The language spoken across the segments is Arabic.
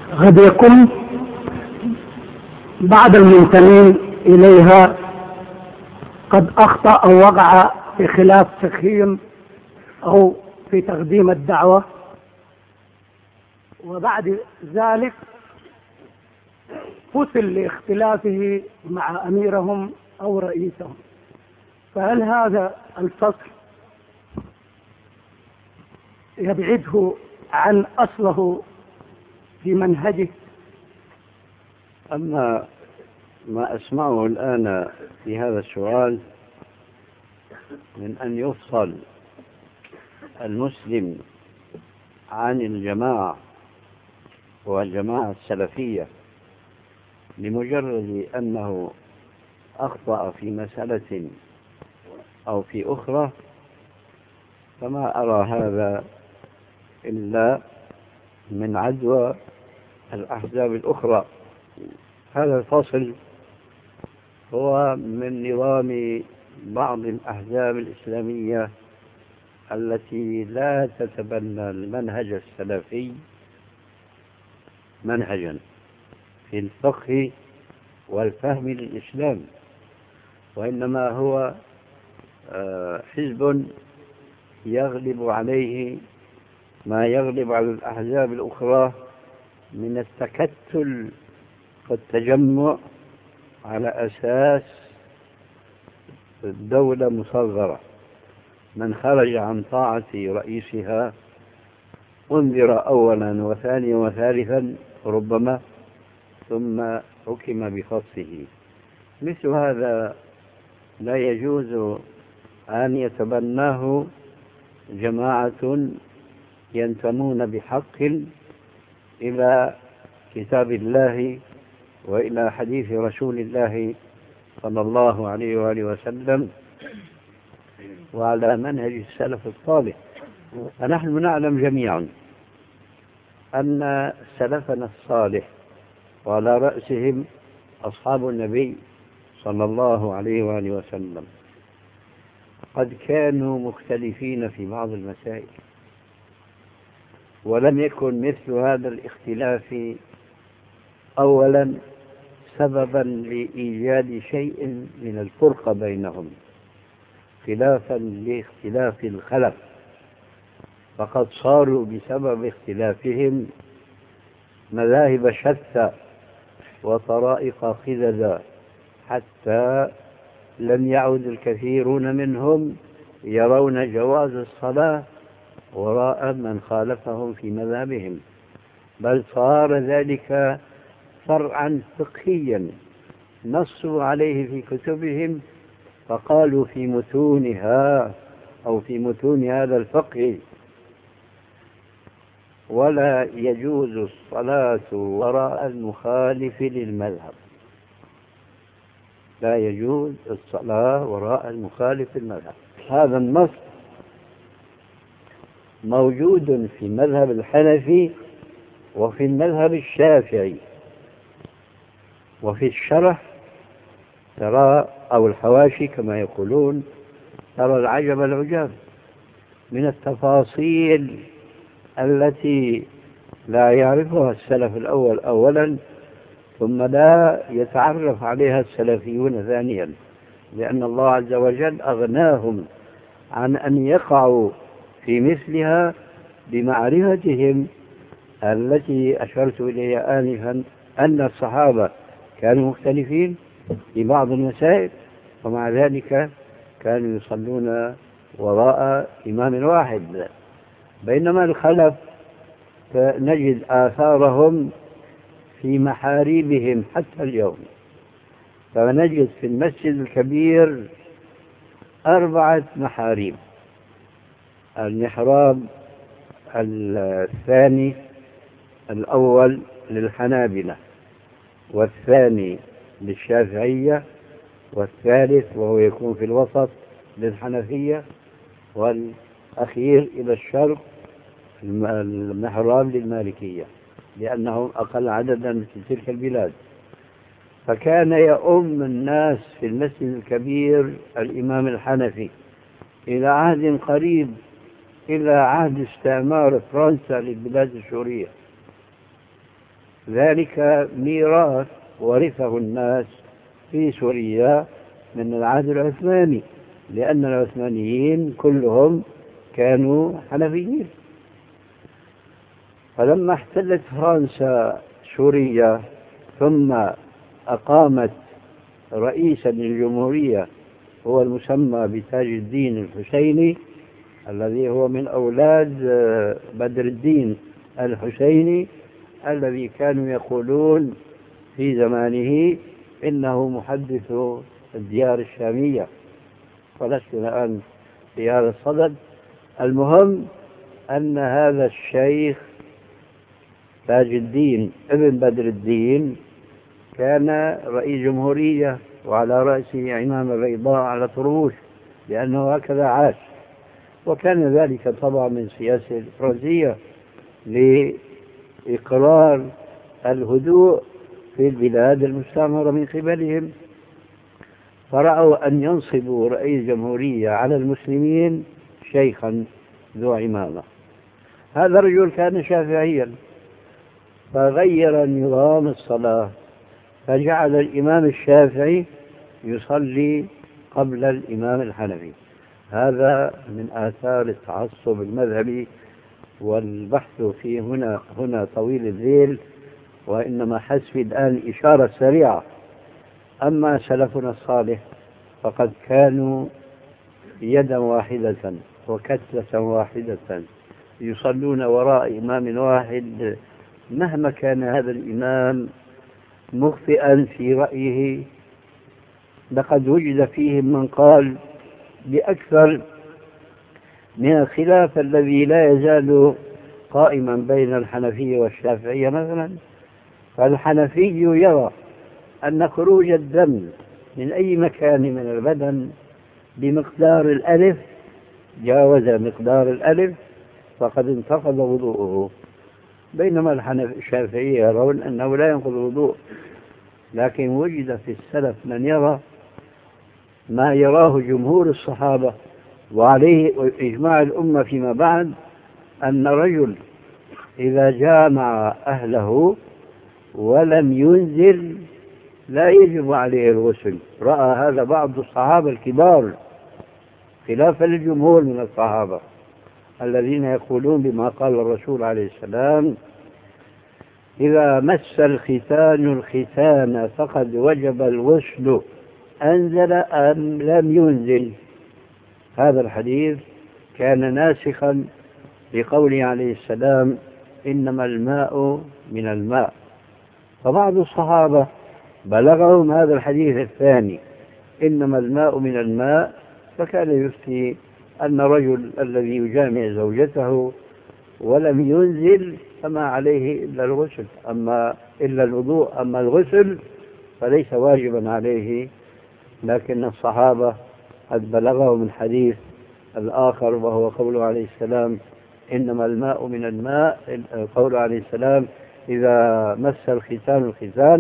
قد يكون بعض المنتمين إليها قد أخطأ أو وقع في خلاف فقهي أو في تقديم الدعوة، وبعد ذلك فصل لاختلافه مع أميرهم أو رئيسهم. فهل هذا الفصل يبعده عن أصله في منهجه؟ أما ما أسمعه الآن في هذا السؤال من أن يفصل المسلم عن الجماعة والجماعة السلفية لمجرد أنه أخطأ في مسألة أو في أخرى، فما أرى هذا إلا من عدوى الأحزاب الأخرى. هذا الفصل هو من نظام بعض الأحزاب الإسلامية التي لا تتبنى المنهج السلفي منهجا في الفقه والفهم للإسلام، وإنما هو حزب يغلب عليه ما يغلب على الأحزاب الأخرى من التكتل والتجمع على أساس الدولة مصغرة. من خرج عن طاعة رئيسها انذر أولا وثانيا وثالثا ربما، ثم حكم بخصه. مثل هذا لا يجوز أن يتبناه جماعة ينتمون بحق إلى كتاب الله وإلى حديث رسول الله صلى الله عليه وآله وسلم وعلى منهج السلف الصالح. فنحن نعلم جميعا أن سلفنا الصالح وعلى رأسهم أصحاب النبي صلى الله عليه وآله وسلم قد كانوا مختلفين في بعض المسائل، ولم يكن مثل هذا الاختلاف أولا سببا لإيجاد شيء من الفرقة بينهم خلافا لاختلاف الخلف، فقد صاروا بسبب اختلافهم مذاهب شتى وطرائق خذلا، حتى لم يعد الكثيرون منهم يرون جواز الصلاة وراء من خالفهم في مذهبهم، بل صار ذلك فرعا فقهيا نصوا عليه في كتبهم، فقالوا في متونها أو في متون هذا الفقه: ولا يجوز الصلاة وراء المخالف للمذهب. لا يجوز الصلاة وراء المخالف للمذهب. هذا النص موجود في المذهب الحنفي وفي المذهب الشافعي. وفي الشرح ترى أو الحواشي كما يقولون ترى العجب العجاب من التفاصيل التي لا يعرفها السلف الأول أولا، ثم لا يتعرف عليها السلفيون ثانيا، لأن الله عز وجل أغناهم عن أن يقعوا في مثلها بمعرفتهم التي أشرت إليها آنفا، أن الصحابة كانوا مختلفين في بعض المسائل ومع ذلك كانوا يصلون وراء إمام واحد، بينما الخلف نجد آثارهم في محاريبهم حتى اليوم. فنجد في المسجد الكبير 4 محاريب: المحراب الثاني الأول للحنابلة، والثاني للشافعية، والثالث وهو يكون في الوسط للحنفية، والأخير إلى الشرق المحراب للمالكية، لأنهم أقل عددا في تلك البلاد. فكان يؤم الناس في المسجد الكبير الإمام الحنفي إلى عهد قريب، إلى عهد استعمار فرنسا للبلاد السورية. ذلك ميراث ورثه الناس في سوريا من العهد العثماني، لأن العثمانيين كلهم كانوا حنفيين. فلما احتلت فرنسا سوريا ثم أقامت رئيسا للجمهورية هو المسمى بتاج الدين الحسيني، الذي هو من أولاد بدر الدين الحسيني، الذي كانوا يقولون في زمانه إنه محدث الديار الشامية، ولست الآن في هذا الصدد. المهم أن هذا الشيخ تاج الدين ابن بدر الدين كان رئيس جمهورية، وعلى رأسه عمامة بيضاء على طربوش، لأنه هكذا عاش. وكان ذلك طبعا من سياسة الفرنسية لإقرار الهدوء في البلاد المستعمرة من قبلهم، فرأوا أن ينصبوا رئيس جمهورية على المسلمين شيخا ذو عمامة. هذا الرجل كان شافعيا، فغير نظام الصلاة، فجعل الإمام الشافعي يصلي قبل الإمام الحنفي. هذا من آثار التعصب المذهبي، والبحث فيه هنا طويل الليل، وإنما حسبي الآن إشارة سريعة. أما سلفنا الصالح فقد كانوا يدا واحدة وكتلة واحدة يصلون وراء إمام واحد، مهما كان هذا الإمام مخطئا في رأيه. لقد وجد فيهم من قال بأكثر من الخلاف الذي لا يزال قائما بين الحنفية والشافعية مثلا. فالحنفي يرى أن خروج الدم من أي مكان من البدن بمقدار الألف، جاوز مقدار الألف، فقد انتقض وضوءه، بينما الشافعية يرون أنه لا ينقض الوضوء. لكن وجد في السلف من يرى ما يراه جمهور الصحابة وعليه إجماع الأمة فيما بعد، أن رجل إذا جامع أهله ولم ينزل لا يجب عليه الغسل. رأى هذا بعض الصحابة الكبار خلافا للجمهور من الصحابة الذين يقولون بما قال الرسول عليه السلام: إذا مس الختان الختان فقد وجب الغسل أنزل أم لم ينزل. هذا الحديث كان ناسخا لقوله عليه السلام: إنما الماء من الماء. فبعض الصحابة بلغهم هذا الحديث الثاني: إنما الماء من الماء، فكان يفتي أن رجل الذي يجامع زوجته ولم ينزل فما عليه إلا الغسل، إلا الوضوء، أما الغسل فليس واجبا عليه. لكن الصحابة قد بلغهم الحديث الآخر وهو قوله عليه السلام: إنما الماء من الماء، قوله عليه السلام: إذا مس الختان الختان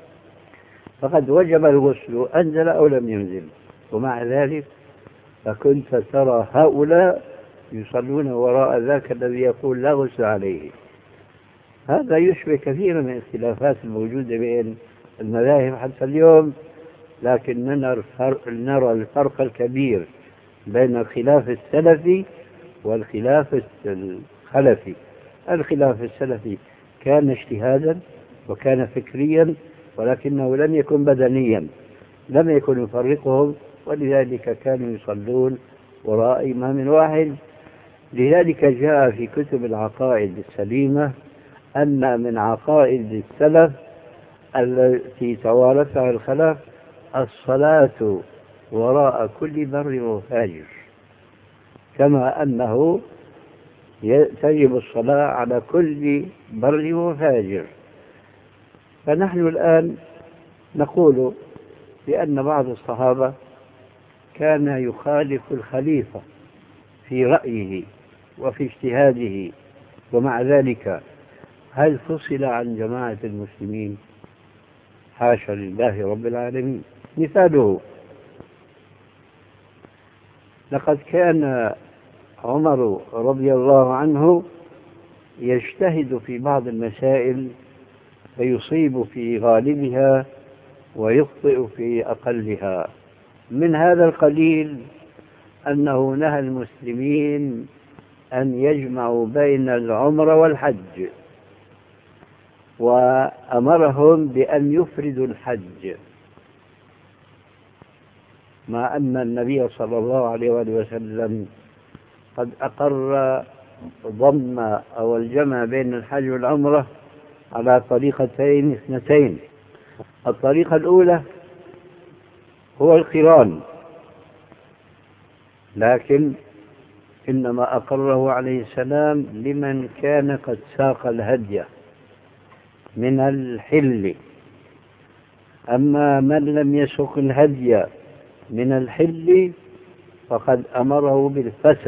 فقد وجب الغسل أنزل أو لم ينزل. ومع ذلك فكنت ترى هؤلاء يصلون وراء ذاك الذي يقول لا غسل عليه. هذا يشبه كثيرا من الاختلافات الموجودة بين المذاهب حتى اليوم، لكن نرى الفرق الكبير بين الخلاف السلفي والخلاف الخلفي. الخلاف السلفي كان اجتهادا وكان فكريا، ولكنه لم يكن بدنيا، لم يكن يفرقهم، ولذلك كانوا يصلون وراء إمام واحد. لذلك جاء في كتب العقائد السليمة أن من عقائد السلف التي توارثها الخلف الصلاة وراء كل بر وفاجر، كما أنه تجب الصلاة على كل بر وفاجر. فنحن الآن نقول بأن بعض الصحابة كان يخالف الخليفة في رأيه وفي اجتهاده، ومع ذلك هل فصل عن جماعة المسلمين؟ حاشا لله رب العالمين. مثاله: لقد كان عمر رضي الله عنه يجتهد في بعض المسائل فيصيب في غالبها ويخطئ في أقلها. من هذا القليل أنه نهى المسلمين أن يجمعوا بين العمرة والحج، وأمرهم بأن يفردوا الحج، مع أن النبي صلى الله عليه وسلم قد أقر ضم أو الجمع بين الحج والعمرة على طريقتين اثنتين. الطريقة الأولى هو القران، لكن إنما أقره عليه السلام لمن كان قد ساق الهدي من الحل. أما من لم يسق الهدي من الحل فقد أمره بالفسخ.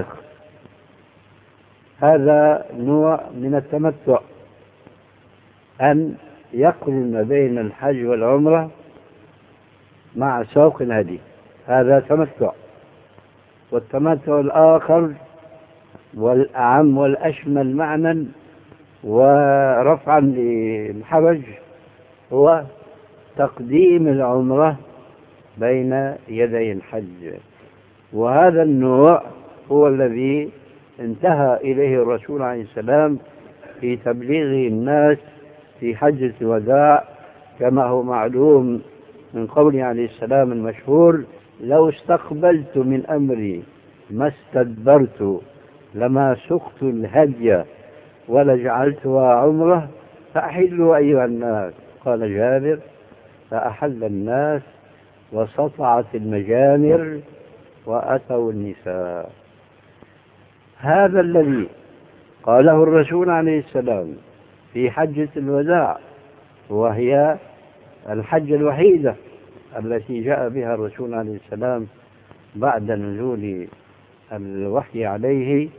هذا نوع من التمتع، أن يقرن بين الحج والعمرة مع سوق الهدي، هذا تمتع. والتمتع الآخر والأعم والأشمل معنى ورفعا للحرج هو تقديم العمرة بين يدي الحج، وهذا النوع هو الذي انتهى إليه الرسول عليه السلام في تبليغه الناس في حجة الوداع، كما هو معلوم من قوله عليه السلام المشهور: لو استقبلت من أمري ما استدبرت لما سقت الهدي ولجعلتها عمرة فأحلوا أيها الناس. قال جابر: فأحل الناس وسطعت المجامر وأتوا النساء. هذا الذي قاله الرسول عليه السلام في حجة الوداع، وهي الحجة الوحيدة التي جاء بها الرسول عليه السلام بعد نزول الوحي عليه،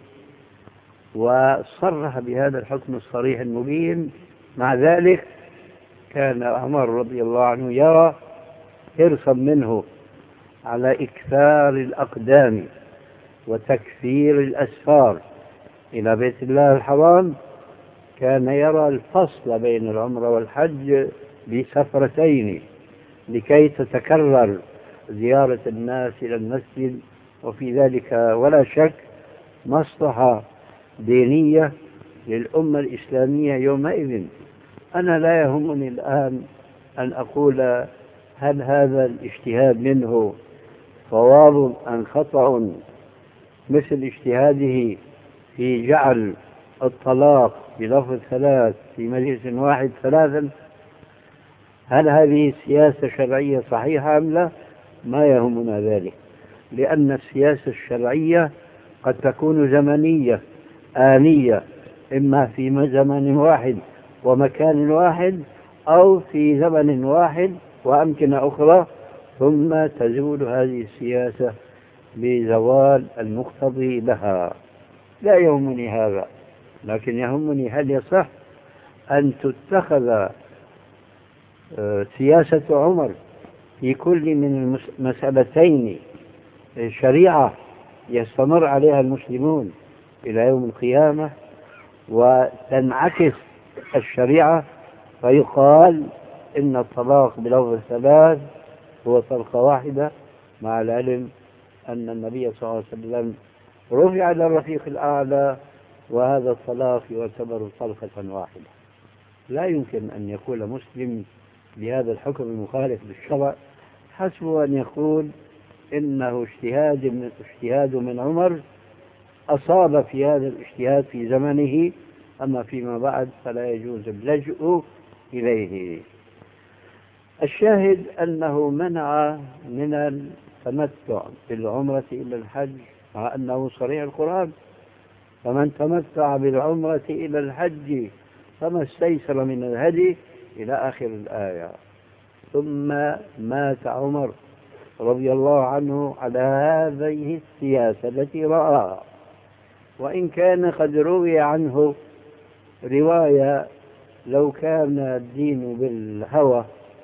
وصرح بهذا الحكم الصريح المبين. مع ذلك كان عمر رضي الله عنه يرى حرصا منه على إكثار الأقدام وتكثير الأسفار إلى بيت الله الحرام، كان يرى الفصل بين العمرة والحج بسفرتين لكي تتكرر زيارة الناس إلى المسجد، وفي ذلك ولا شك مصلحة دينية للأمة الإسلامية يومئذ. أنا لا يهمني الآن أن أقول هل هذا الاجتهاد منه صواب أم خطأ، مثل اجتهاده في جعل الطلاق بلفظ ثلاث في مجلس واحد ثلاثا. هل هذه السياسة شرعية صحيحة أم لا؟ ما يهمنا ذلك، لأن السياسة الشرعية قد تكون زمنية آنية، إما في زمن واحد ومكان واحد، أو في زمن واحد وأمكنة أخرى، ثم تزول هذه السياسة بزوال المقتضي لها. لا يهمني هذا، لكن يهمني هل يصح أن تتخذ سياسة عمر في كل من المسألتين شريعة يستمر عليها المسلمون إلى يوم القيامة، وتنعكس الشريعة فيقال إن الطلاق بلفظ الثلاث هو طلقة واحدة، مع العلم أن النبي صلى الله عليه وسلم رفع إلى الرفيق الأعلى وهذا الطلاق يعتبر طلقة واحدة. لا يمكن أن يقول مسلم بهذا الحكم المخالف للشرع حسبه أن يقول إنه اجتهاد من عمر أصاب في هذا الاجتهاد في زمنه، أما فيما بعد فلا يجوز اللجوء إليه. الشاهد أنه منع من التمتع بالعمرة إلى الحج، مع أنه صريح القرآن: فمن تمتع بالعمرة إلى الحج فما استيسر من الهدي إلى آخر الآية. ثم مات عمر رضي الله عنه على هذه السياسة التي رآها، وإن كان قد روي عنه رواية لو كان الدين بالهوى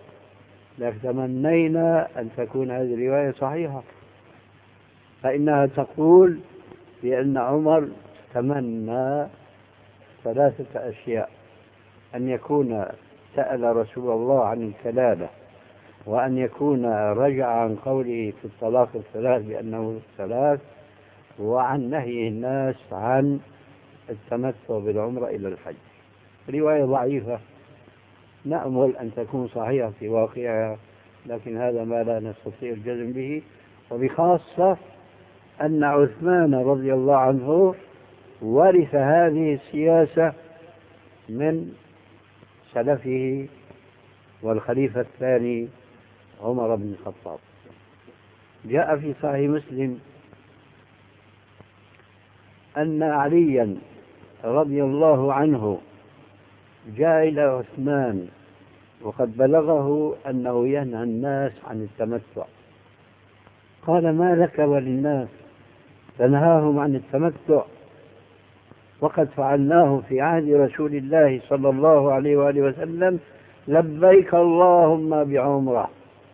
لتمنينا أن تكون هذه الرواية صحيحة، فإنها تقول بأن عمر تمنى ثلاثة أشياء: أن يكون سأل رسول الله عن الكلالة وأن يكون رجع عن قوله في الطلاق الثلاث بأنه ثلاث، وعن نهي الناس عن التمتع بالعمرة إلى الحج. رواية ضعيفة نأمل أن تكون صحيحة في واقعها، لكن هذا ما لا نستطيع الجزم به، وبخاصة أن عثمان رضي الله عنه ورث هذه السياسة من سلفه والخليفة الثاني عمر بن الخطاب. جاء في صحيح مسلم أن عليا رضي الله عنه جاء إلى عثمان وقد بلغه أنه ينهى الناس عن التمتع، قال: ما لك وللناس تنهاهم عن التمتع وقد فعلناه في عهد رسول الله صلى الله عليه وآله وسلم، لبيك اللهم بعمرة.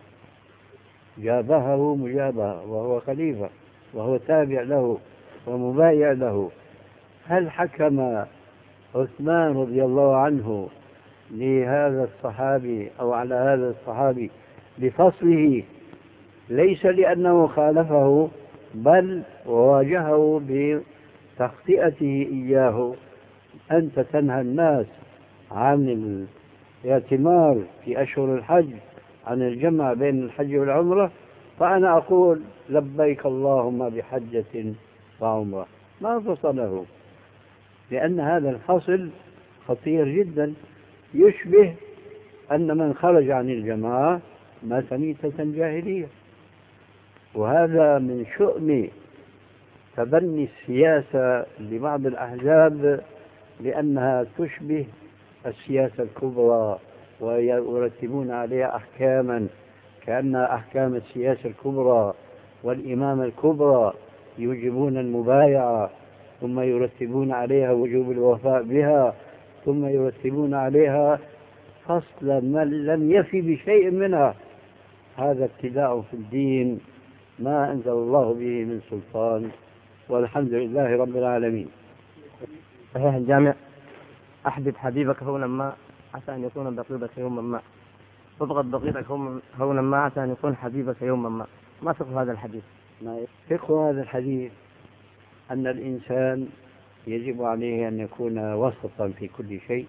جابه مجابهة وهو خليفة وهو تابع له ومبايع له. هل حكم عثمان رضي الله عنه لهذا الصحابي أو على هذا الصحابي بفصله ليس لأنه خالفه، بل واجهه بتخطئته إياه: أنت تنهى الناس عن الاعتمار في أشهر الحج، عن الجمع بين الحج والعمرة، فأنا أقول لبيك اللهم بحجة وعمرة. ما فصله، لأن هذا الفصل خطير جدا، يشبه أن من خرج عن الجماعة مات ميتة جاهلية. وهذا من شؤم تبني السياسة لبعض الأحزاب، لأنها تشبه السياسة الكبرى ويرتبون عليها أحكاما كأنها أحكام السياسة الكبرى والإمامة الكبرى، يوجبون المبايعة ثم يرتبون عليها وجوب الوفاء بها ثم يرتبون عليها فصل من لم يفي بشيء منها. هذا ابتداء في الدين ما أنزل الله به من سلطان، والحمد لله رب العالمين. صحيح الجامع: أحبب حبيبك هونا ما عسى أن يكون بقيتك يوما ما، وابغض بقيتك هونا ما عسى أن يكون حبيبك يوما ما. ما فقه هذا الحديث؟ فقه هذا الحديث أن الإنسان يجب عليه أن يكون وسطا في كل شيء،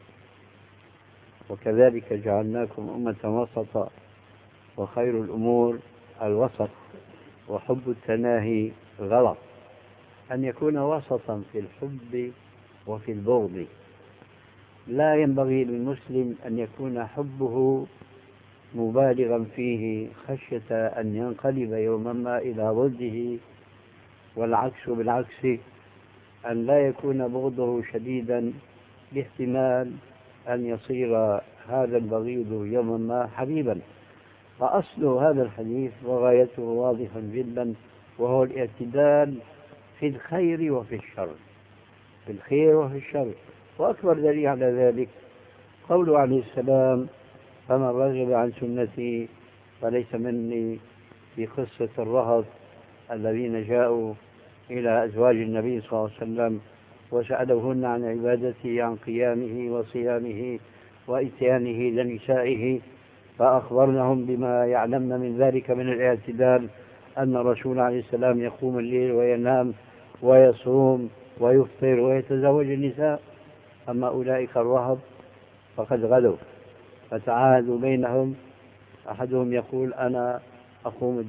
وكذلك جعلناكم أمة وسطا وخير الأمور الوسط، وحب التناهي غلط. أن يكون وسطا في الحب وفي البغض. لا ينبغي للمسلم أن يكون حبه مبالغا فيه خشية أن ينقلب يوما ما إلى ضده، والعكس بالعكس، أن لا يكون بغضه شديدا لاحتمال أن يصير هذا البغيض يوما ما حبيبا. فأصل هذا الحديث وغايته واضح جدا، وهو الاعتدال في الخير وفي الشر، في الخير وفي الشر. وأكبر دليل على ذلك قوله عليه السلام: فمن رغب عن سنتي فليس مني، في قصة الرهط الذين جاءوا إلى أزواج النبي صلى الله عليه وسلم وسألوهن عن عبادته، عن قيامه وصيامه وإتيانه لنسائه، فأخبرنهم بما يعلمن من ذلك من الاعتدال، أن الرسول عليه السلام يقوم الليل وينام ويصوم ويفطر ويتزوج النساء. أما أولئك الرهب فقد غدوا فتعاهدوا بينهم، أحدهم يقول: أنا أصوم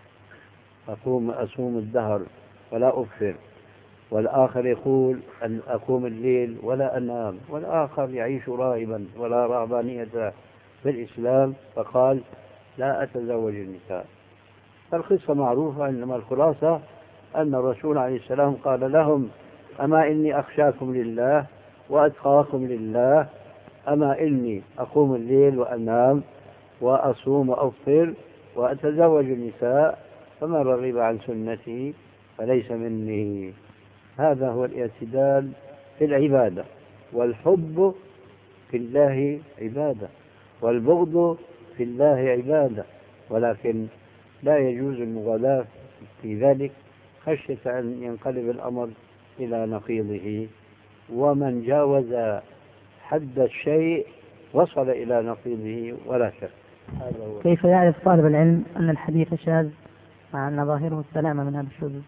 الدهر ولا أفطر، والآخر يقول: أن أقوم الليل ولا أنام، والآخر يعيش راهبا ولا رهبانية في الإسلام، فقال: لا أتزوج النساء. فالقصة معروفة، إنما الخلاصة أن الرسول عليه السلام قال لهم: أما إني أخشاكم لله وأتقاكم لله، أما إني أقوم الليل وأنام وأصوم وأفطر وأتزوج النساء، فمن رغب عن سنتي فليس مني. هذا هو الاعتدال في العبادة. والحب في الله عبادة، والبغض في الله عبادة، ولكن لا يجوز المغالاة في ذلك خشية أن ينقلب الأمر إلى نقيضه. ومن جاوز حد الشيء وصل إلى نقيضه ولا شك. هذا هو. كيف يعرف طالب العلم أن الحديث شاذ مع أن ظاهره السلامة من هذا الشذوذ؟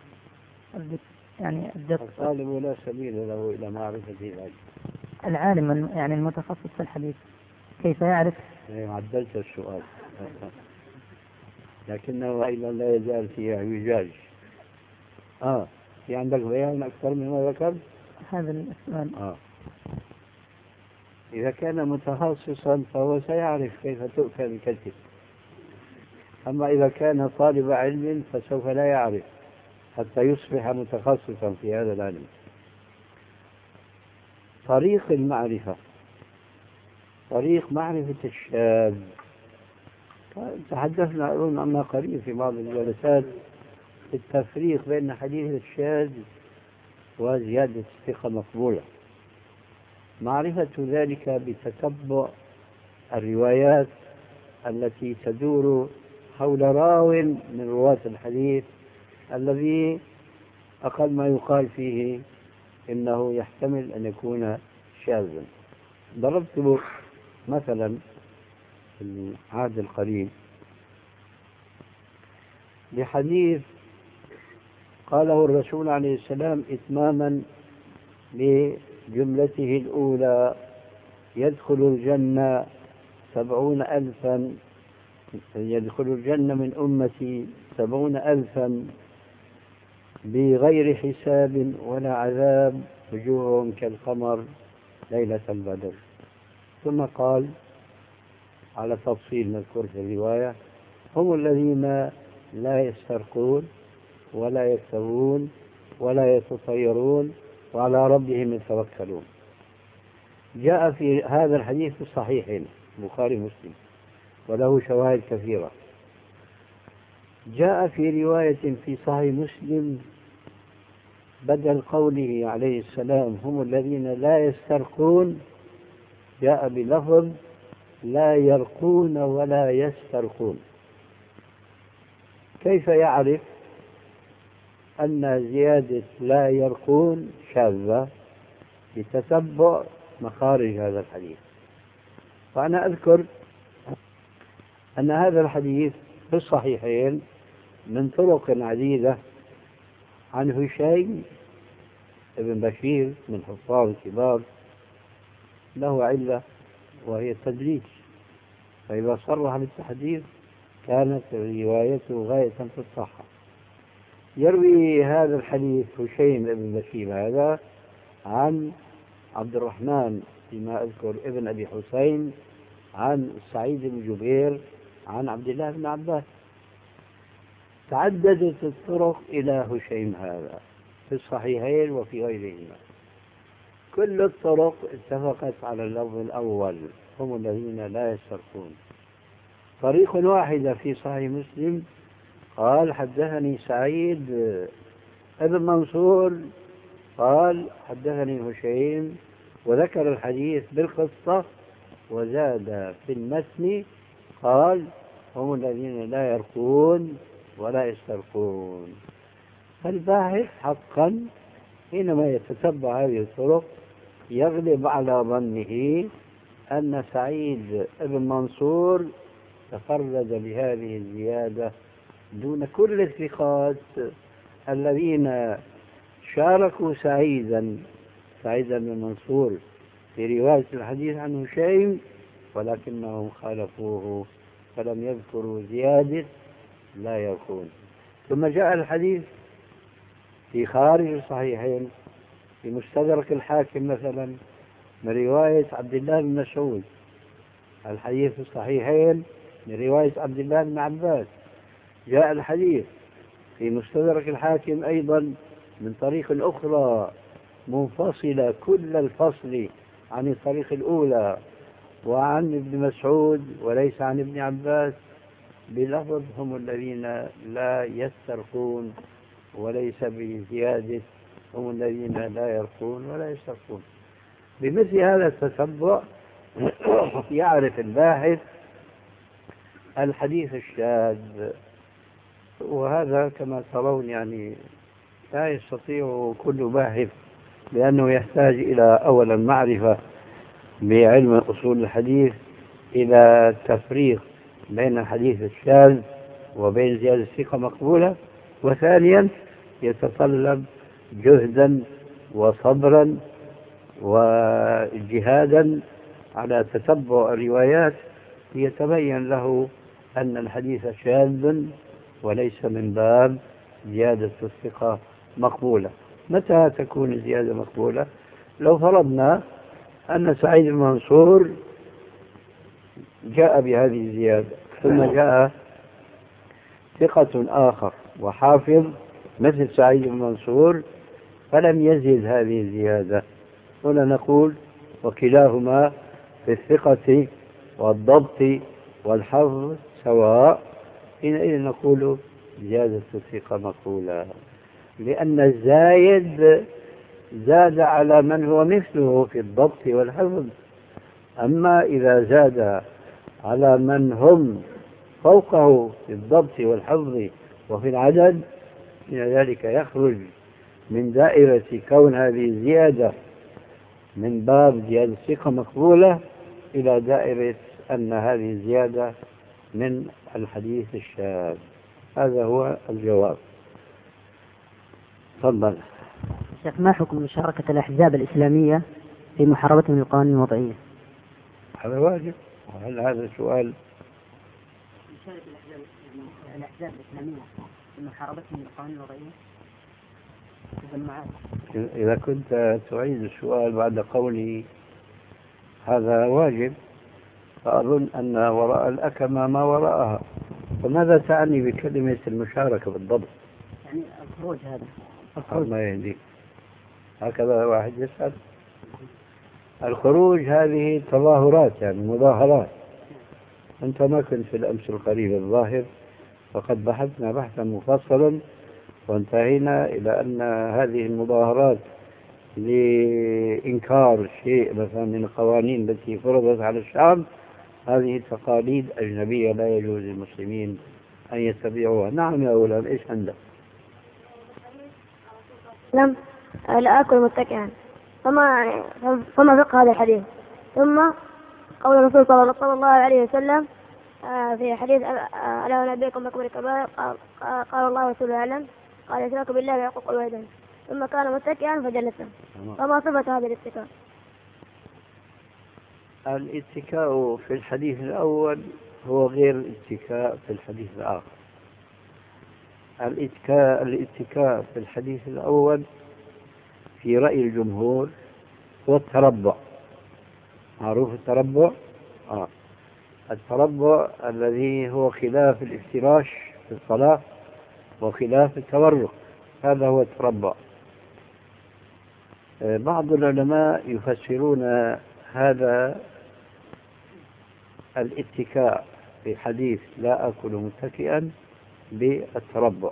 الطالب لا سبيل له إلى معرفة ذلك. العالم يعني المتخصص في الحديث كيف يعرف؟ عدلت السؤال، لكنه أيضا لا يزال فيه اعوجاج. في عندك بيان أكثر مما ذكرت؟ هذا السؤال. إذا كان متخصصا فهو سيعرف كيف تؤكل الكتف، أما إذا كان طالب علم فسوف لا يعرف حتى يصبح متخصصا في هذا العلم. طريق المعرفة، طريق معرفة الشاذ، تحدثنا أظن عنها قريب في بعض الجلسات، التفريق بين حديث الشاذ وزيادة الثقة مقبولة. معرفة ذلك بتتبع الروايات التي تدور حول راو من رواة الحديث الذي أقل ما يقال فيه إنه يحتمل أن يكون شاذا. ضربت مثلا في العهد القريب لحديث قاله الرسول عليه السلام إتماما لجملته الأولى: يدخل الجنة 70,000 يدخل الجنة من أمتي 70,000 بغير حساب ولا عذاب، وجوههم كالقمر ليلة البدر. ثم قال على تفصيل مذكور في الرواية: هم الذين لا يسترقون ولا يكتوون ولا يتطيرون وعلى ربهم يتوكلون. جاء في هذا الحديث في الصحيحين البخاري ومسلم وله شواهد كثيرة. جاء في رواية في صحيح مسلم بدل قوله عليه السلام هم الذين لا يسترقون جاء بلفظ لا يرقون ولا يسترقون. كيف يعرف أن زيادة لا يرقون شاذة؟ بتتبع مخارج هذا الحديث. فأنا أذكر أن هذا الحديث في الصحيحين من طرق عديدة عن هشيم ابن بشير من حفاظ الكبار، له علة وهي التدليس، فإذا صرح بالتحديث كانت روايته غاية في الصحة. يروي هذا الحديث هشيم ابن بشير هذا عن عبد الرحمن فيما أذكر ابن أبي حسين عن سعيد بن جبير عن عبد الله بن عباس. تعددت الطرق إلى هشيم هذا في الصحيحين وفي غيرهما. كل الطرق اتفقت على اللفظ الأول هم الذين لا يسترقون. طريق واحدة في صحيح مسلم قال حدثني سعيد ابن منصور قال حدثني هشيم وذكر الحديث بالقصة وزاد في المتن قال هم الذين لا يرقون ولا يسترقون. فالباحث حقا حينما يتتبع هذه الطرق يغلب على ظنه أن سعيد ابن منصور تفرد بهذه الزيادة دون كل الثقات الذين شاركوا سعيدا بن منصور في رواية الحديث عن هشيم، ولكنهم خالفوه فلم يذكروا زيادة لا يكون. ثم جاء الحديث في خارج الصحيحين في مستدرك الحاكم مثلا من رواية عبد الله بن مسعود، الحديث في الصحيحين من رواية عبد الله بن عباس. جاء الحديث في مستدرك الحاكم أيضا من طريق أخرى منفصلة كل الفصل عن الطريق الأولى وعن ابن مسعود وليس عن ابن عباس بلفظ هم الذين لا يسترقون وليس بزيادة هم الذين لا يرقون ولا يسترقون. بمثل هذا التتبع يعرف الباحث الحديث الشاذ، وهذا كما ترون يعني لا يستطيع كل باحث، لأنه يحتاج إلى أولا معرفة بعلم أصول الحديث إلى تفريق بين الحديث الشاذ وبين زيادة الثقة مقبولة، وثانيا يتطلب جهدا وصبرا وجهادا على تتبع الروايات ليتبين له أن الحديث شاذ وليس من باب زيادة الثقة مقبولة. متى تكون الزيادة مقبولة؟ لو فرضنا أن سعيد بن منصور جاء بهذه الزيادة ثم جاء ثقة آخر وحافظ مثل سعيد بن منصور فلم يزد هذه الزيادة، هنا نقول وكلاهما في الثقة والضبط والحفظ سواء، حينئذ نقول زيادة الثقة مقبولة، لأن الزايد زاد على من هو مثله في الضبط والحفظ. أما إذا زاد على من هم فوقه في الضبط والحفظ وفي العدد، من ذلك يخرج من دائرة كون هذه الزيادة من باب زيادة الثقة مقبولة إلى دائرة أن هذه الزيادة من الحديث الشاذ. هذا هو الجواب. تفضل. شيخ، ما حكم مشاركة الأحزاب الإسلامية في محاربة القوانين الوضعية؟ هذا واجب. وهل هذا سؤال؟ مشاركة الأحزاب الإسلامية في محاربة القوانين الوضعية. إذا كنت تعيد السؤال بعد قولي هذا واجب، فأظن أن وراء الأكمة ما وراءها. فماذا تعني بكلمة المشاركة بالضبط؟ يعني الخروج. هذا الخروج ما يهديك. هكذا واحد يسأل. الخروج هذه تظاهرات، يعني مظاهرات. أنت ما كنت في الأمس القريب الظاهر، فقد بحثنا بحثا مفصلا وانتهينا إلى أن هذه المظاهرات لإنكار شيء مثلا من القوانين التي فرضت على الشعب، هذه تقاليد أجنبية لا يجوز للمسلمين أن يتبعوها. نعم يا أولاد، إيش عندك؟ لم لا أكل متكئا، فما فقه هذا الحديث؟ ثم قول الرسول صلى الله عليه وسلم في حديث ألا أنبئكم بأكبر الكبائر؟ قال الله ورسوله أعلم، قال الإشراك بالله وعقوق الوالدين، ثم كان متكئا فجلس. فما صفة هذا الاتكاء؟ الاتكاء في الحديث الأول هو غير الاتكاء في الحديث الآخر. الاتكاء في الحديث الأول في رأي الجمهور هو التربع. معروف التربع؟ التربع الذي هو خلاف الافتراش في الصلاة وخلاف التورق، هذا هو التربع. بعض العلماء يفسرون هذا الاتكاء في حديث لا أكل متكئا بالتربع،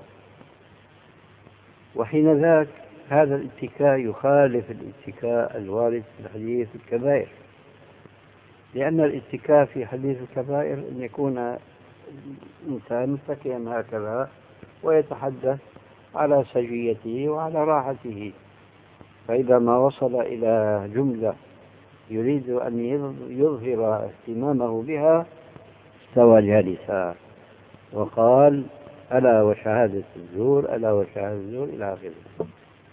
وحين ذاك هذا الاتكاء يخالف الاتكاء الوارد في الحديث الكبائر، لأن الاتكاء في حديث الكبائر أن يكون الإنسان متكئا هكذا ويتحدث على سجيته وعلى راحته، فإذا ما وصل إلى جملة يريد أن يظهر اهتمامه بها استوى جالسا وقال ألا وشهادة الزور ألا وشهادة الزور إلى آخره.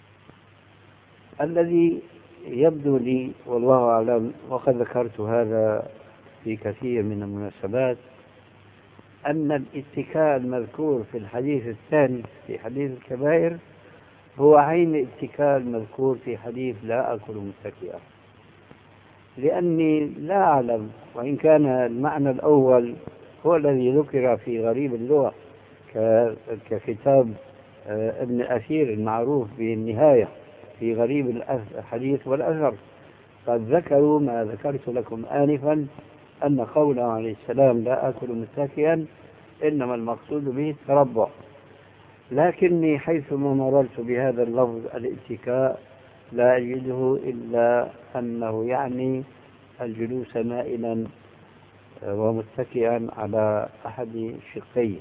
الذي يبدو لي والله أعلم، وقد ذكرت هذا في كثير من المناسبات، أن الاتكاء المذكور في الحديث الثاني في حديث الكبائر هو عين الاتكاء المذكور في حديث لا أكل متكئا، لأني لا أعلم، وإن كان المعنى الأول هو الذي ذكر في غريب اللغة ككتاب ابن أثير المعروف بالنهاية في غريب الحديث والأثر، قد ذكروا ما ذكرت لكم آنفا، أن قوله عليه السلام لا أكل متكئا إنما المقصود به التربع، لكني حيثما مررت بهذا اللفظ الاتكاء لا أجده إلا أنه يعني الجلوس مائلا ومتكئا على أحد شقيه.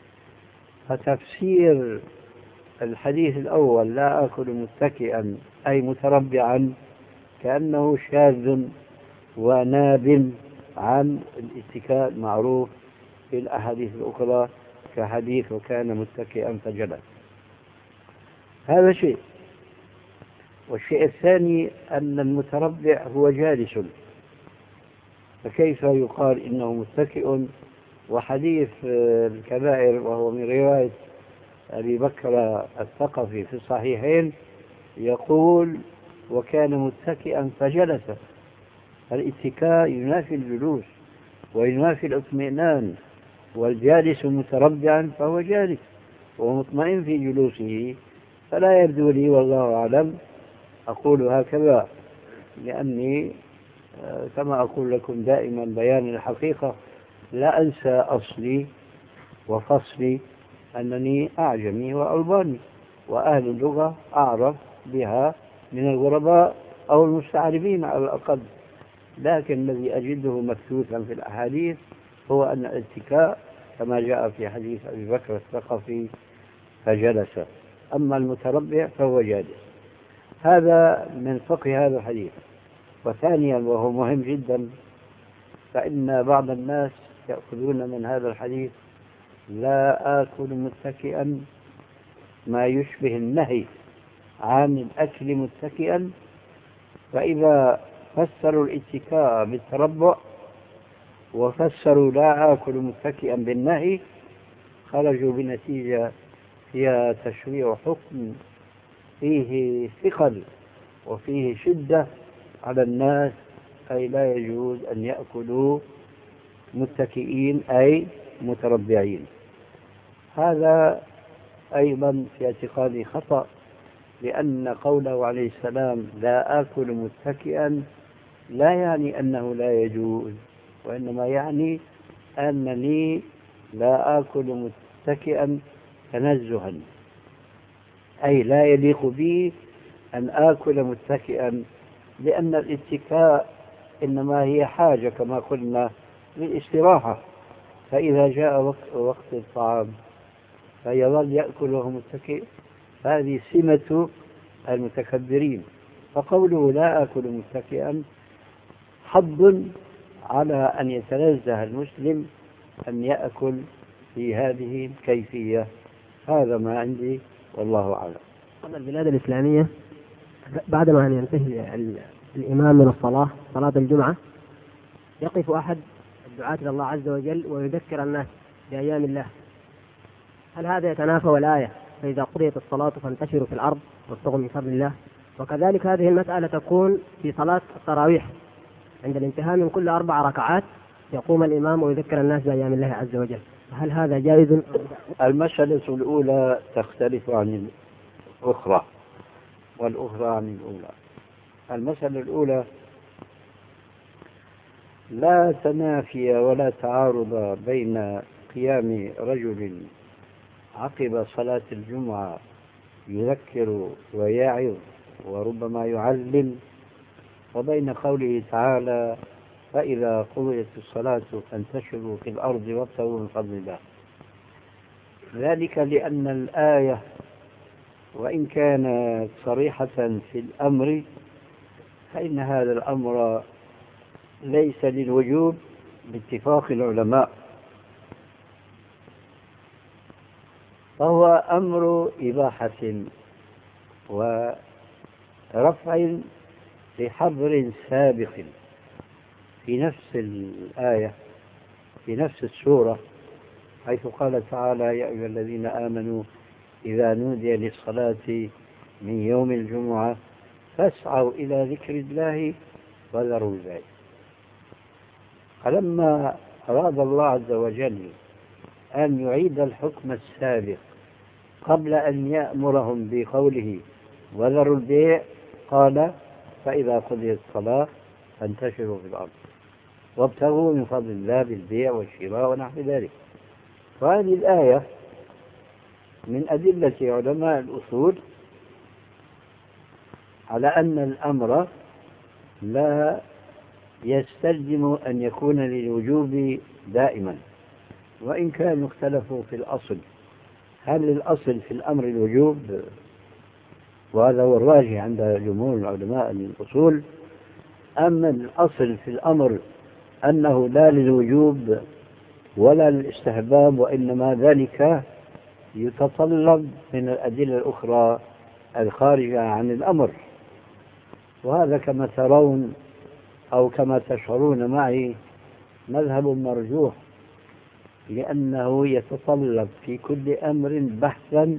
فتفسير الحديث الأول لا أكل متكئا أي متربعا كأنه شاذ وناب عن الاتكاء المعروف في الأحاديث الأخرى كحديث وكان متكئا فجلس. هذا شيء. والشيء الثاني أن المتربع هو جالس، فكيف يقال إنه متكئ؟ وحديث الكبائر وهو من رواية أبي بكر الثقفي في الصحيحين يقول وكان متكئا فجلس. الاتكاء ينافي الجلوس وينافي الاطمئنان، والجالس متربعا فهو جالس ومطمئن في جلوسه. فلا يبدو لي والله أعلم، أقول هكذا لأني كما أقول لكم دائما بيان الحقيقة لا أنسى أصلي وفصلي، أنني أعجمي وألباني، وأهل اللغة أعرف بها من الغرباء أو المستعربين على الأقل. لكن الذي أجده مبثوثا في الأحاديث هو أن الاتكاء كما جاء في حديث أبي بكر الثقفي فجلس، أما المتربع فهو جالس. هذا من فقه هذا الحديث. وثانيا وهو مهم جدا، فإن بعض الناس يأخذون من هذا الحديث لا آكل متكئا ما يشبه النهي عن الأكل متكئا، فإذا فسروا الاتكاء بالتربع وفسروا لا آكل متكئا بالنهي خرجوا بنتيجة فيها تشريع حكم فيه ثقل وفيه شدة على الناس، أي لا يجوز أن يأكلوا متكئين أي متربعين. هذا أيضا في اعتقادي خطأ، لأن قوله عليه السلام لا آكل متكئا لا يعني أنه لا يجوز، وإنما يعني أنني لا آكل متكئا تنزها، أي لا يليق بي أن آكل متكئا، لأن الاتكاء إنما هي حاجة كما قلنا للاستراحة، فإذا جاء وقت الطعام فيظل يأكل وهو متكئ، هذه سمة المتكبرين. فقوله لا آكل متكئا حض على أن يتنزه المسلم أن يأكل في هذه الكيفية. هذا ما عندي والله أعلم. أما البلاد الإسلامية بعدما أن ينتهي الإمام من الصلاة صلاة الجمعة يقف أحد الدعاة إلى الله عز وجل ويذكر الناس بأيام الله. هل هذا يتنافى الآية فإذا قضيت الصلاة فانتشروا في الأرض وابتغوا من فضل الله؟ وكذلك هذه المسألة تكون في صلاة التراويح عند الانتهاء من كل 4 ركعات يقوم الإمام ويذكر الناس بأيام الله عز وجل. هل هذا جائز؟ المسألة الأولى تختلف عن الأخرى والأخرى عن الأولى. المسألة الأولى لا تنافي ولا تعارض بين قيام رجل عقب صلاة الجمعة يذكر ويعظ وربما يعلم، وبين قوله تعالى فإذا قضيت الصلاة فانتشروا في الأرض وابتغوا من فضل الله. ذلك لأن الآية وإن كانت صريحة في الأمر فإن هذا الأمر ليس للوجوب باتفاق العلماء، فهو أمر إباحة ورفع لحظر سابق في نفس الآية في نفس السورة، حيث قال تعالى يا أيها الذين آمنوا إذا نودي للصلاة من يوم الجمعة فاسعوا إلى ذكر الله وذروا البيع. فلما أراد الله عز وجل أن يعيد الحكم السابق قبل أن يأمرهم بقوله وذروا البيع قال فإذا قضيت الصلاة فانتشروا في الأرض وابتغوا من فضل الله بالبيع والشراء ونحو ذلك. وهذه الآية من أدلة علماء الأصول على أن الأمر لا يستلزم أن يكون للوجوب دائما، وإن كانوا اختلفوا في الأصل، هل الأصل في الأمر الوجوب؟ وهذا هو الراجح عند جمهور العلماء الأصول، أما الأصل في الأمر أنه لا للوجوب ولا للاستحباب، وإنما ذلك يتطلب من الأدلة الأخرى الخارجة عن الأمر. وهذا كما ترون أو كما تشعرون معي مذهب مرجوح، لأنه يتطلب في كل أمر بحثا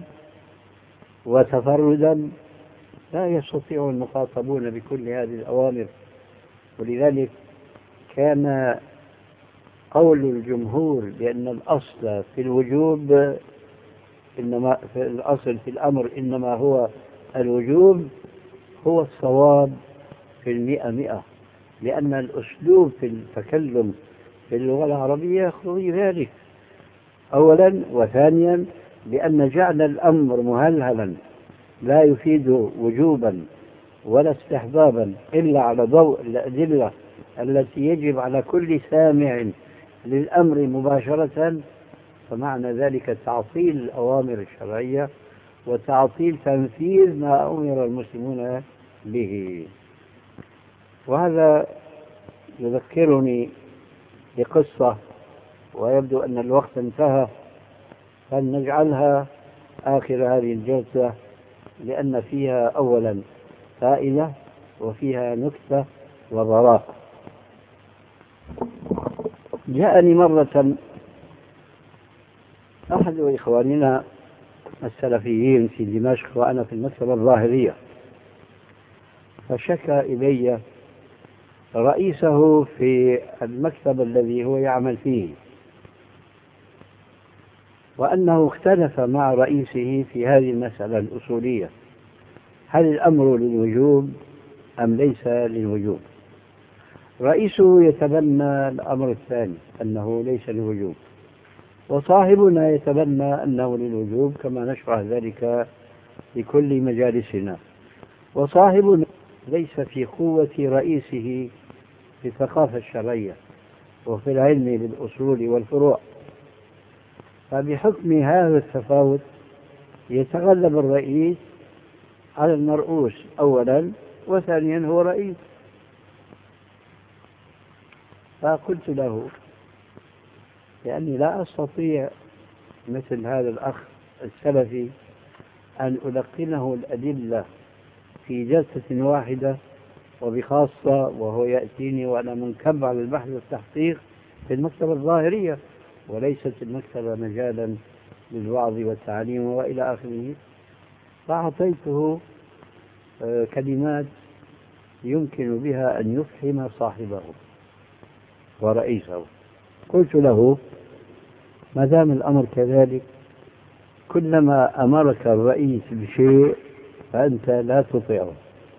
وتفردا لا يستطيع المخاطبون بكل هذه الأوامر. ولذلك كان قول الجمهور بأن الأصل في الوجوب إنما في الأصل في الأمر إنما هو الوجوب هو الصواب في 100%، لأن الأسلوب في التكلم في اللغة العربية يقتضي ذلك أولا، وثانيا لأن جعل الأمر مهلهلا لا يفيد وجوبا ولا استحبابا إلا على ضوء الأدلة التي يجب على كل سامع للأمر مباشرة، فمعنى ذلك تعطيل الأوامر الشرعية وتعطيل تنفيذ ما أمر المسلمون به. وهذا يذكرني بقصة، ويبدو أن الوقت انتهى، فلنجعلها آخر هذه الجلسة لأن فيها أولا فائدة وفيها نكتة وضراء. جاءني مرة أحد إخواننا السلفيين في دمشق وأنا في المكتبة الظاهرية، فشكى إلي رئيسه في المكتب الذي هو يعمل فيه، وأنه اختلف مع رئيسه في هذه المسألة الأصولية: هل الأمر للوجوب أم ليس للوجوب؟ رئيسه يتبنى الأمر الثاني أنه ليس للوجوب، وصاحبنا يتبنى أنه للوجوب كما نشرح ذلك في كل مجالسنا. وصاحبنا ليس في قوة رئيسه في الثقافة الشرعية وفي العلم بالأصول والفروع، فبحكم هذا التفاوت يتغلب الرئيس على المرؤوس أولا، وثانيا هو رئيس. فقلت له لأني لا أستطيع مثل هذا الأخ السلفي أن ألقنه الأدلة في جلسة واحدة وبخاصة وهو يأتيني وأنا منكب على البحث والتحقيق في المكتبة الظاهرية وليست المكتبة مجالا للوعظ والتعليم وإلى آخره. فأعطيته كلمات يمكن بها أن يفهم صاحبه ورئيسه. قلت له: ما دام الأمر كذلك، كلما أمرك الرئيس بشيء فأنت لا تطيعه.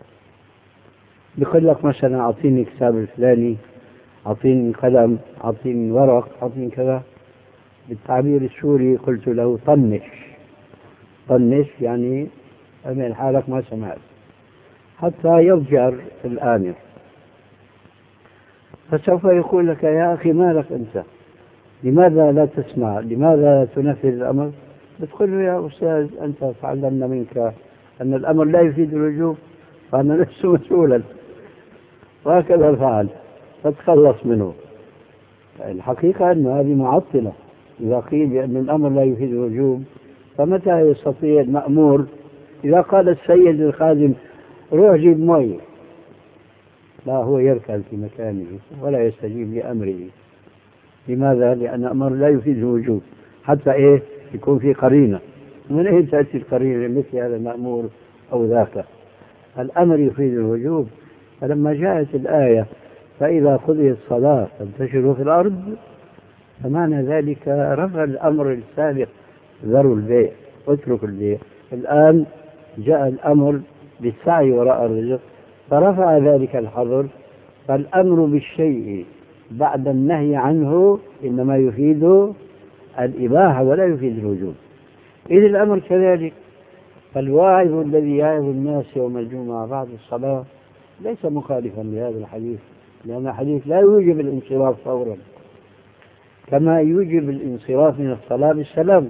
يقول لك مثلا أعطيني كتاب الفلاني، أعطيني قلم، أعطيني ورق، أعطيني كذا. بالتعبير السوري قلت له: طنش. طنش يعني أعمل حالك ما سمعت حتى يضجر الآمر. فسوف يقول لك: يا أخي مالك أنت؟ لماذا لا تسمع؟ لماذا لا تنفذ الأمر؟ بتقول له: يا أستاذ أنت تعلمنا منك أن الأمر لا يفيد الوجوب، فأنا لست مسؤولا. وهكذا فعل، فتخلص منه. الحقيقة أن هذه معطلة. إذا قيل بأن الأمر لا يفيد الوجوب، فمتى يستطيع المأمور إذا قال السيد الخادم: روح جيب مي، لا، هو يركن في مكانه ولا يستجيب لأمره. لماذا؟ لأن الأمر لا يفيد الوجوب، حتى يكون في قرينة. من أين تأتي القرينة مثل هذا المأمور أو ذاك؟ الأمر يفيد الوجوب. فلما جاءت الآية: فإذا قضيت الصلاة فانتشروا في الأرض، فمعنى ذلك رفع الأمر السابق: ذروا البيع واتركوا البيع. الآن جاء الأمر بالسعي وراء الرزق، فرفع ذلك الحظر. فالأمر بالشيء بعد النهي عنه إنما يفيد الإباحة ولا يفيد الوجوب. إذا الأمر كذلك، فالواعظ الذي يعظ الناس يوم الجمعة بعد الصلاة ليس مخالفا لهذا الحديث، لأن الحديث لا يوجب الانصراف فورا كما يوجب الانصراف من الصلاة بالسلام.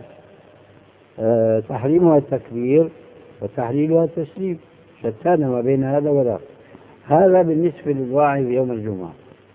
تحريمها التكبير وتحليلها التسليم، شتان ما بين هذا وذاك. هذا بالنسبة للواعظ يوم الجمعة.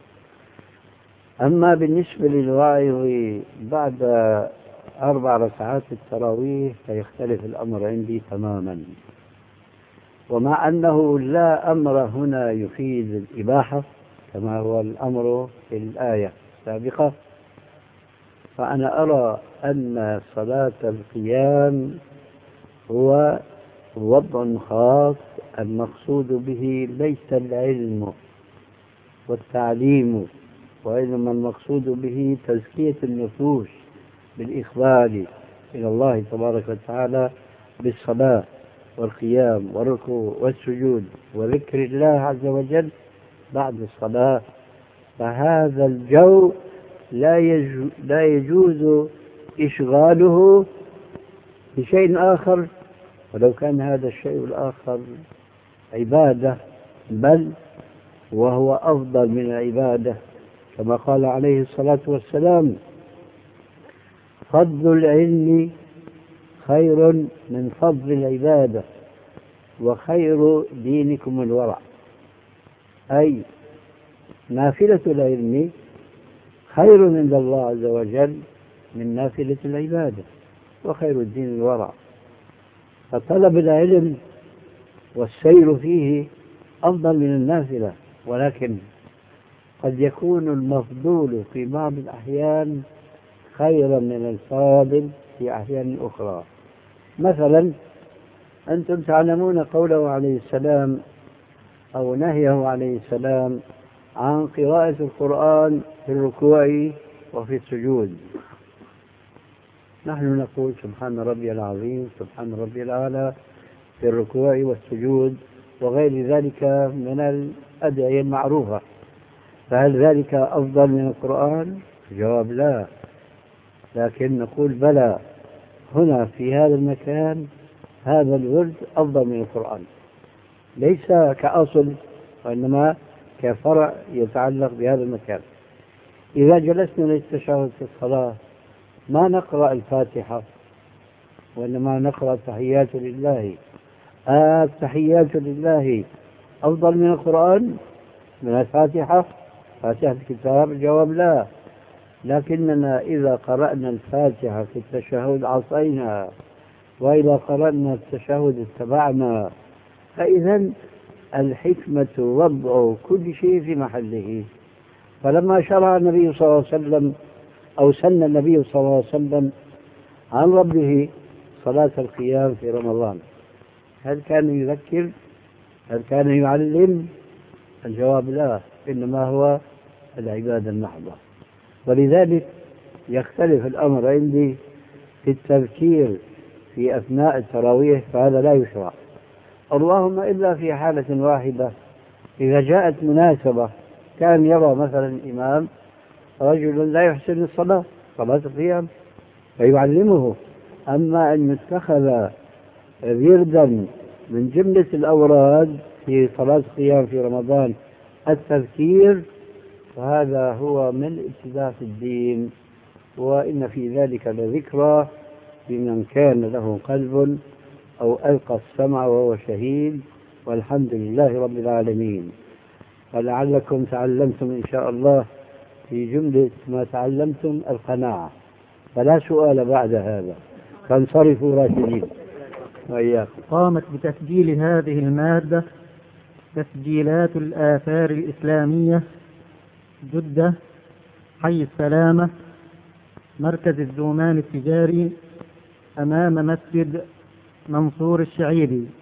أما بالنسبة للواعظ بعد 4 ركعات التراويح فيختلف الأمر عندي تماما. ومع أنه لا أمر هنا يفيد الإباحة كما هو الأمر في الآية السابقة، فأنا أرى أن صلاة القيام هو وضع خاص المقصود به ليس العلم والتعليم، وإنما المقصود به تزكية النفوس بالإقبال إلى الله تبارك وتعالى بالصلاة والقيام والركوع والسجود وذكر الله عز وجل بعد الصلاة. فهذا الجو لا يجوز إشغاله بشيء آخر، ولو كان هذا الشيء الآخر عبادة، بل وهو أفضل من العبادة، كما قال عليه الصلاة والسلام: فضل العلم خير من فضل العبادة، وخير دينكم الورع. أي نافلة العلم خير عند الله عز وجل من نافلة العبادة، وخير الدين الورع. فطلب العلم والسير فيه أفضل من النافلة، ولكن قد يكون المفضول في بعض الأحيان خيرا من الفاضل في أحيان أخرى. مثلا أنتم تعلمون قوله عليه السلام أو نهيه عليه السلام عن قراءة القرآن في الركوع وفي السجود. نحن نقول سبحان ربي العظيم، سبحان ربي الأعلى في الركوع والسجود وغير ذلك من الأدعية المعروفة. فهل ذلك أفضل من القرآن؟ الجواب لا، لكن نقول بلى، هنا في هذا المكان هذا الورد أفضل من القرآن، ليس كأصل وإنما كفرع يتعلق بهذا المكان. إذا جلسنا للتشهد في الصلاة ما نقرأ الفاتحة، وإنما نقرأ التحيات لله. التحيات لله أفضل من القرآن من الفاتحة، فاتحة الكتاب؟ الجواب لا، لكننا إذا قرأنا الفاتحة في التشهد عصينا، وإذا قرأنا التشهد اتبعنا. فإذا الحكمة وضع كل شيء في محله. فلما شرع النبي صلى الله عليه وسلم أو سن النبي صلى الله عليه وسلم عن ربه صلاة القيام في رمضان، هل كان يذكر؟ هل كان يعلم؟ الجواب لا، إنما هو العبادة المحضة. ولذلك يختلف الأمر عندي في التذكير في أثناء التراويح، فهذا لا يشرع، اللهم إلا في حالة واحدة، إذا جاءت مناسبة. كان يرى مثلا الإمام رجل لا يحسن الصلاة، صلاة القيام، فيعلمه. أما أن يتخذ وردا من جملة الأوراد في صلاة القيام في رمضان التذكير، فهذا هو من ابتداء الدين، وإن في ذلك لذكرى لمن كان له قلب أو ألقى السمع وهو شهيد، والحمد لله رب العالمين. ولعلكم تعلمتم إن شاء الله في جملة ما تعلمتم القناعة، فلا سؤال بعد هذا، فانصرفوا راشدين وإياكم. قامت بتسجيل هذه المادة تسجيلات الآثار الإسلامية، جدة، حي السلامة، مركز الزومان التجاري، أمام مسجد منصور الشعيبي.